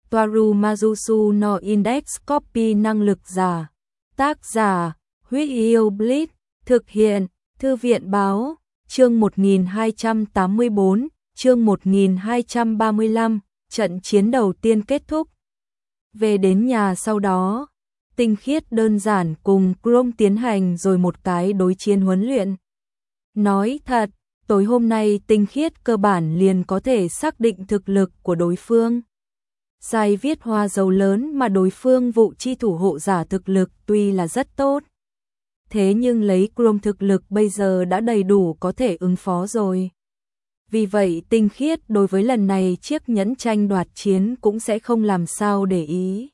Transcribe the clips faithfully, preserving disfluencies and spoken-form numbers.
Toaru Mazusu no Index Copy năng lực giả. Tác giả, Huyết Yêu Blitz, thực hiện, Thư viện báo, chương một nghìn hai trăm tám mươi tư, chương một nghìn hai trăm ba mươi lăm, trận chiến đầu tiên kết thúc. Về đến nhà sau đó, Tinh Khiết đơn giản cùng Chrome tiến hành rồi một cái đối chiến huấn luyện. Nói thật, tối hôm nay Tinh Khiết cơ bản liền có thể xác định thực lực của đối phương. Sai viết hoa dấu lớn mà đối phương vụ chi thủ hộ giả thực lực tuy là rất tốt. Thế nhưng lấy Chrome thực lực bây giờ đã đầy đủ có thể ứng phó rồi. Vì vậy Tinh Khiết đối với lần này chiếc nhẫn tranh đoạt chiến cũng sẽ không làm sao để ý.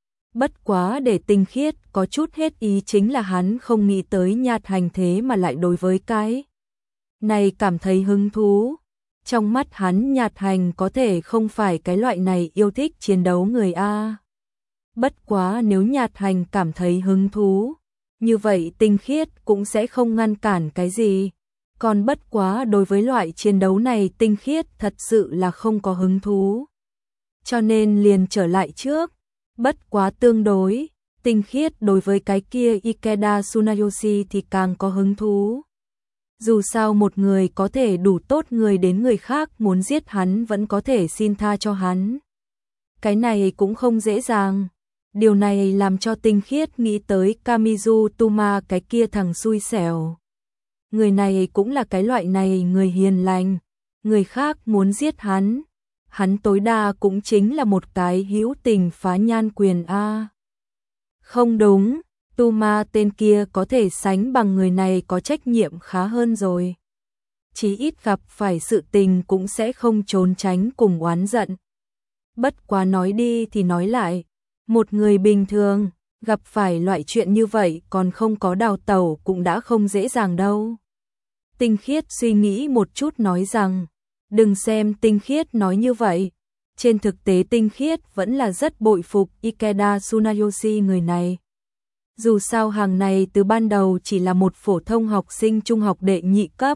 Bất quá để Tinh Khiết có chút hết ý chính là hắn không nghĩ tới Nhạt Hành thế mà lại đối với cái này cảm thấy hứng thú. Trong mắt hắn Nhạt Hành có thể không phải cái loại này yêu thích chiến đấu người A. Bất quá nếu Nhạt Hành cảm thấy hứng thú, như vậy Tinh Khiết cũng sẽ không ngăn cản cái gì. Còn bất quá đối với loại chiến đấu này Tinh Khiết thật sự là không có hứng thú. Cho nên liền trở lại trước. Bất quá tương đối, Tinh Khiết đối với cái kia Ikeda Tsunayoshi thì càng có hứng thú. Dù sao một người có thể đủ tốt người đến người khác muốn giết hắn vẫn có thể xin tha cho hắn. Cái này cũng không dễ dàng. Điều này làm cho Tinh Khiết nghĩ tới Kamizu Tuma cái kia thằng xui xẻo. Người này cũng là cái loại này người hiền lành. Người khác muốn giết hắn. Hắn tối đa cũng chính là một cái hữu tình phá nhan quyền A. Không đúng. Tuma tên kia có thể sánh bằng người này có trách nhiệm khá hơn rồi. Chí ít gặp phải sự tình cũng sẽ không trốn tránh cùng oán giận. Bất quá nói đi thì nói lại, một người bình thường, gặp phải loại chuyện như vậy còn không có đào tẩu cũng đã không dễ dàng đâu. Tinh Khiết suy nghĩ một chút nói rằng, đừng xem Tinh Khiết nói như vậy. Trên thực tế Tinh Khiết vẫn là rất bội phục Ikeda Tsunayoshi người này. Dù sao hàng này từ ban đầu chỉ là một phổ thông học sinh trung học đệ nhị cấp.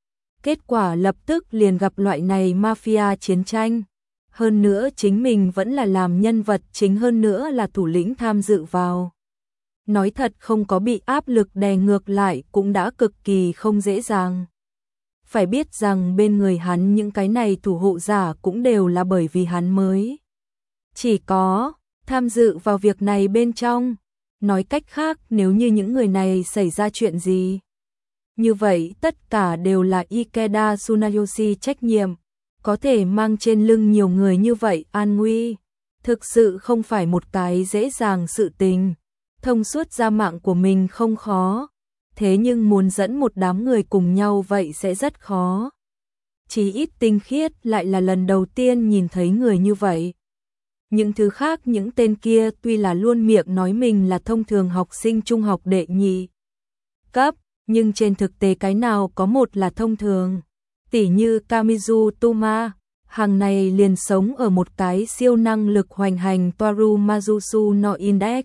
Kết quả lập tức liền gặp loại này mafia chiến tranh. Hơn nữa chính mình vẫn là làm nhân vật chính, hơn nữa là thủ lĩnh tham dự vào. Nói thật không có bị áp lực đè ngược lại cũng đã cực kỳ không dễ dàng. Phải biết rằng bên người hắn những cái này thủ hộ giả cũng đều là bởi vì hắn mới chỉ có tham dự vào việc này bên trong. Nói cách khác nếu như những người này xảy ra chuyện gì, như vậy tất cả đều là Ikeda Tsunayoshi trách nhiệm. Có thể mang trên lưng nhiều người như vậy an nguy, thực sự không phải một cái dễ dàng sự tình. Thông suốt ra mạng của mình không khó, thế nhưng muốn dẫn một đám người cùng nhau vậy sẽ rất khó. Chỉ ít Tinh Khiết lại là lần đầu tiên nhìn thấy người như vậy. Những thứ khác những tên kia tuy là luôn miệng nói mình là thông thường học sinh trung học đệ nhị cấp, nhưng trên thực tế cái nào có một là thông thường. Tỉ như Kamizu Tuma, hàng này liền sống ở một cái siêu năng lực hoành hành Toaru Mazusu no Index.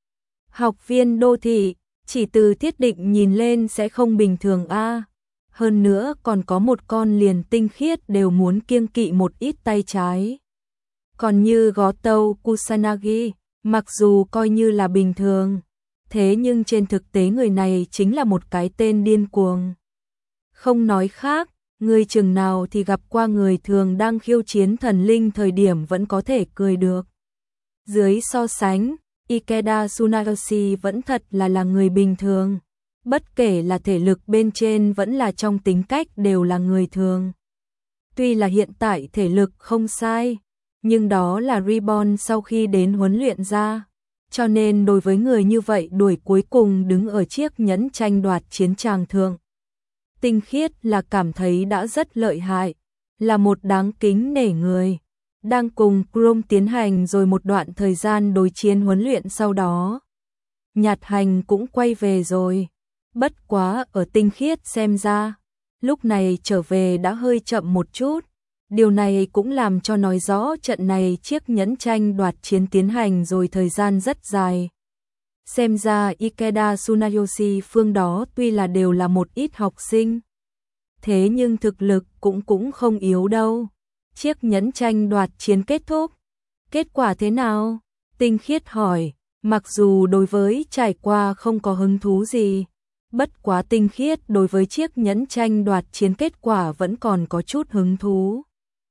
Học viên đô thị, chỉ từ thiết định nhìn lên sẽ không bình thường a. Hơn nữa còn có một con liền Tinh Khiết đều muốn kiêng kỵ một ít tay trái. Còn như Goto Kusanagi, mặc dù coi như là bình thường, thế nhưng trên thực tế người này chính là một cái tên điên cuồng. Không nói khác, người chừng nào thì gặp qua người thường đang khiêu chiến thần linh thời điểm vẫn có thể cười được. Dưới so sánh, Ikeda Tsunayoshi vẫn thật là là người bình thường. Bất kể là thể lực bên trên vẫn là trong tính cách đều là người thường. Tuy là hiện tại thể lực không sai, nhưng đó là Reborn sau khi đến huấn luyện ra. Cho nên đối với người như vậy đuổi cuối cùng đứng ở chiếc nhẫn tranh đoạt chiến tràng thượng. Tinh Khiết là cảm thấy đã rất lợi hại, là một đáng kính nể người. Đang cùng Chrome tiến hành rồi một đoạn thời gian đối chiến huấn luyện sau đó. Nhạt Hành cũng quay về rồi. Bất quá ở Tinh Khiết xem ra, lúc này trở về đã hơi chậm một chút. Điều này cũng làm cho nói rõ trận này chiếc nhẫn tranh đoạt chiến tiến hành rồi thời gian rất dài. Xem ra Ikeda Tsunayoshi phương đó tuy là đều là một ít học sinh, thế nhưng thực lực cũng cũng không yếu đâu. Chiếc nhẫn tranh đoạt chiến kết thúc, Kết quả thế nào? Tinh Khiết hỏi, mặc dù đối với trải qua không có hứng thú gì. Bất quá Tinh Khiết đối với chiếc nhẫn tranh đoạt chiến kết quả vẫn còn có chút hứng thú.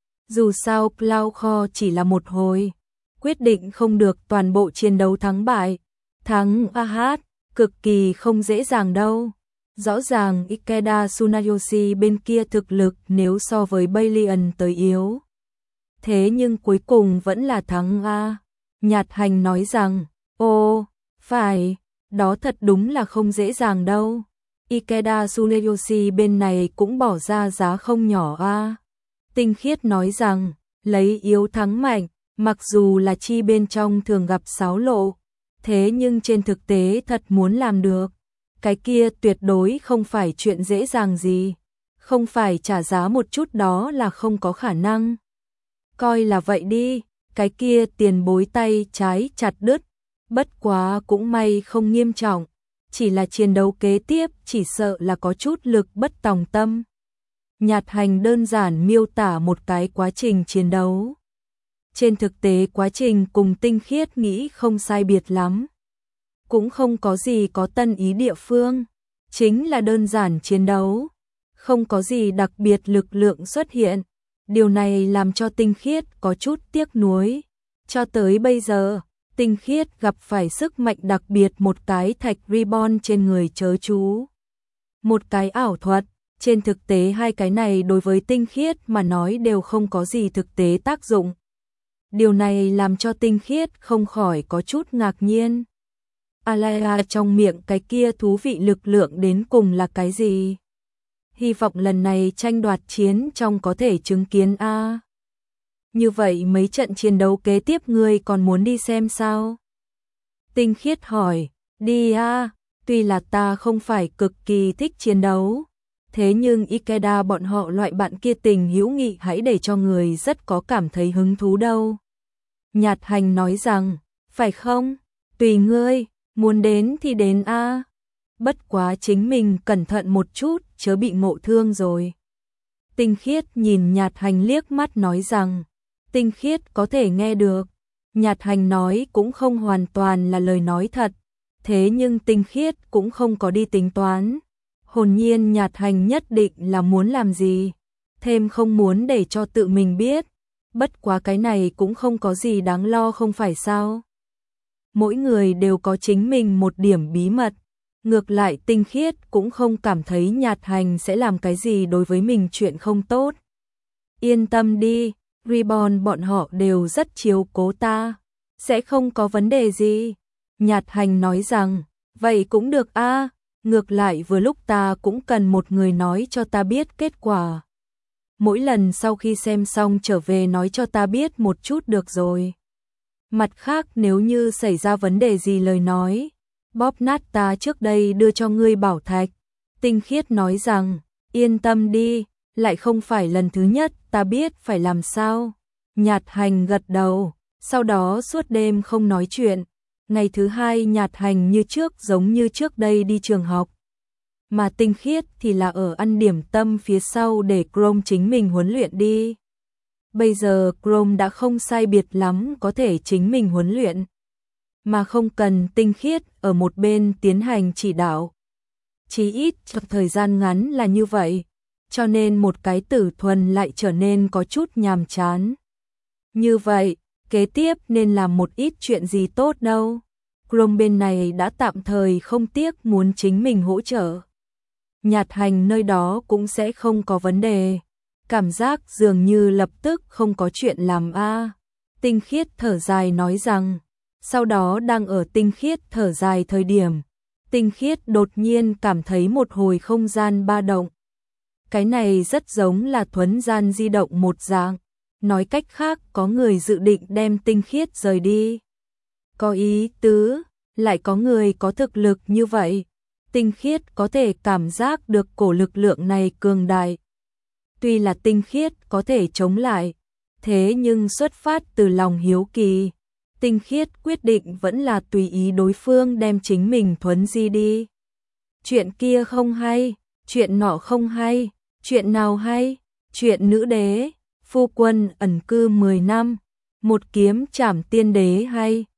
Dù sao Cloud Core chỉ là một hồi, quyết định không được toàn bộ chiến đấu thắng bại. Thắng a hát, cực kỳ không dễ dàng đâu. Rõ ràng Ikeda Tsunayoshi bên kia thực lực nếu so với Balian tới yếu. Thế nhưng cuối cùng vẫn là thắng a. Nhạt Hành nói rằng, ô, phải, đó thật đúng là không dễ dàng đâu. Ikeda Tsunayoshi bên này cũng bỏ ra giá không nhỏ a. Tinh Khiết nói rằng, lấy yếu thắng mạnh, mặc dù là chi bên trong thường gặp xáo lộ, thế nhưng trên thực tế thật muốn làm được, cái kia tuyệt đối không phải chuyện dễ dàng gì, không phải trả giá một chút đó là không có khả năng. Coi là vậy đi, cái kia tiền bối tay trái chặt đứt, bất quá cũng may không nghiêm trọng, chỉ là chiến đấu kế tiếp chỉ sợ là có chút lực bất tòng tâm. Nhạt Hành đơn giản miêu tả một cái quá trình chiến đấu. Trên thực tế quá trình cùng Tinh Khiết nghĩ không sai biệt lắm. Cũng không có gì có tân ý địa phương, chính là đơn giản chiến đấu, không có gì đặc biệt lực lượng xuất hiện. Điều này làm cho Tinh Khiết có chút tiếc nuối. Cho tới bây giờ, Tinh Khiết gặp phải sức mạnh đặc biệt một cái thạch reborn trên người chớ chú. Một cái ảo thuật, trên thực tế hai cái này đối với Tinh Khiết mà nói đều không có gì thực tế tác dụng. Điều này làm cho Tinh Khiết không khỏi có chút ngạc nhiên. Alaya trong miệng cái kia thú vị lực lượng đến cùng là cái gì? Hy vọng lần này tranh đoạt chiến trong có thể chứng kiến a. Như vậy mấy trận chiến đấu kế tiếp ngươi còn muốn đi xem sao? Tinh Khiết hỏi, đi a, tuy là ta không phải cực kỳ thích chiến đấu, thế nhưng Ikeda bọn họ loại bạn kia tình hữu nghị hãy để cho người rất có cảm thấy hứng thú đâu. Nhạt Hành nói rằng, phải không? Tùy ngươi, muốn đến thì đến a. Bất quá chính mình cẩn thận một chút, chớ bị ngộ thương rồi. Tinh Khiết nhìn Nhạt Hành liếc mắt nói rằng, Tinh Khiết có thể nghe được. Nhạt Hành nói cũng không hoàn toàn là lời nói thật, thế nhưng Tinh Khiết cũng không có đi tính toán. Hồn nhiên Nhạt Hành nhất định là muốn làm gì, thêm không muốn để cho tự mình biết. Bất quá cái này cũng không có gì đáng lo không phải sao. Mỗi người đều có chính mình một điểm bí mật. Ngược lại Tinh Khiết cũng không cảm thấy Nhạt Hành sẽ làm cái gì đối với mình chuyện không tốt. Yên tâm đi, Reborn bọn họ đều rất chiếu cố ta, sẽ không có vấn đề gì. Nhạt Hành nói rằng, vậy cũng được a. Ngược lại vừa lúc ta cũng cần một người nói cho ta biết kết quả. Mỗi lần sau khi xem xong trở về nói cho ta biết một chút được rồi. Mặt khác nếu như xảy ra vấn đề gì lời nói, bóp nát ta trước đây đưa cho ngươi bảo thạch. Tinh Khiết nói rằng, yên tâm đi, lại không phải lần thứ nhất, ta biết phải làm sao. Nhạt Hành gật đầu, sau đó suốt đêm không nói chuyện. Ngày thứ hai Nhạt Hành như trước giống như trước đây đi trường học. Mà Tinh Khiết thì là ở ăn điểm tâm phía sau để Chrome chính mình huấn luyện đi. Bây giờ Chrome đã không sai biệt lắm có thể chính mình huấn luyện, mà không cần Tinh Khiết ở một bên tiến hành chỉ đạo. Chí ít trong thời gian ngắn là như vậy, cho nên một cái Tử Thuần lại trở nên có chút nhàm chán. Như vậy, kế tiếp nên làm một ít chuyện gì tốt đâu. Chrome bên này đã tạm thời không tiếc muốn chính mình hỗ trợ. Nhạt Hành nơi đó cũng sẽ không có vấn đề. Cảm giác dường như lập tức không có chuyện làm a. Tinh Khiết thở dài nói rằng, sau đó đang ở Tinh Khiết thở dài thời điểm, Tinh Khiết đột nhiên cảm thấy một hồi không gian ba động. Cái này rất giống là thuấn gian di động một dạng, nói cách khác có người dự định đem Tinh Khiết rời đi. Có ý tứ, lại có người có thực lực như vậy. Tinh Khiết có thể cảm giác được cổ lực lượng này cường đại. Tuy là Tinh Khiết có thể chống lại, thế nhưng xuất phát từ lòng hiếu kỳ, Tinh Khiết quyết định vẫn là tùy ý đối phương đem chính mình thuấn di đi. Chuyện kia không hay, chuyện nọ không hay, chuyện nào hay, chuyện nữ đế, phu quân ẩn cư mười năm, một kiếm trảm tiên đế hay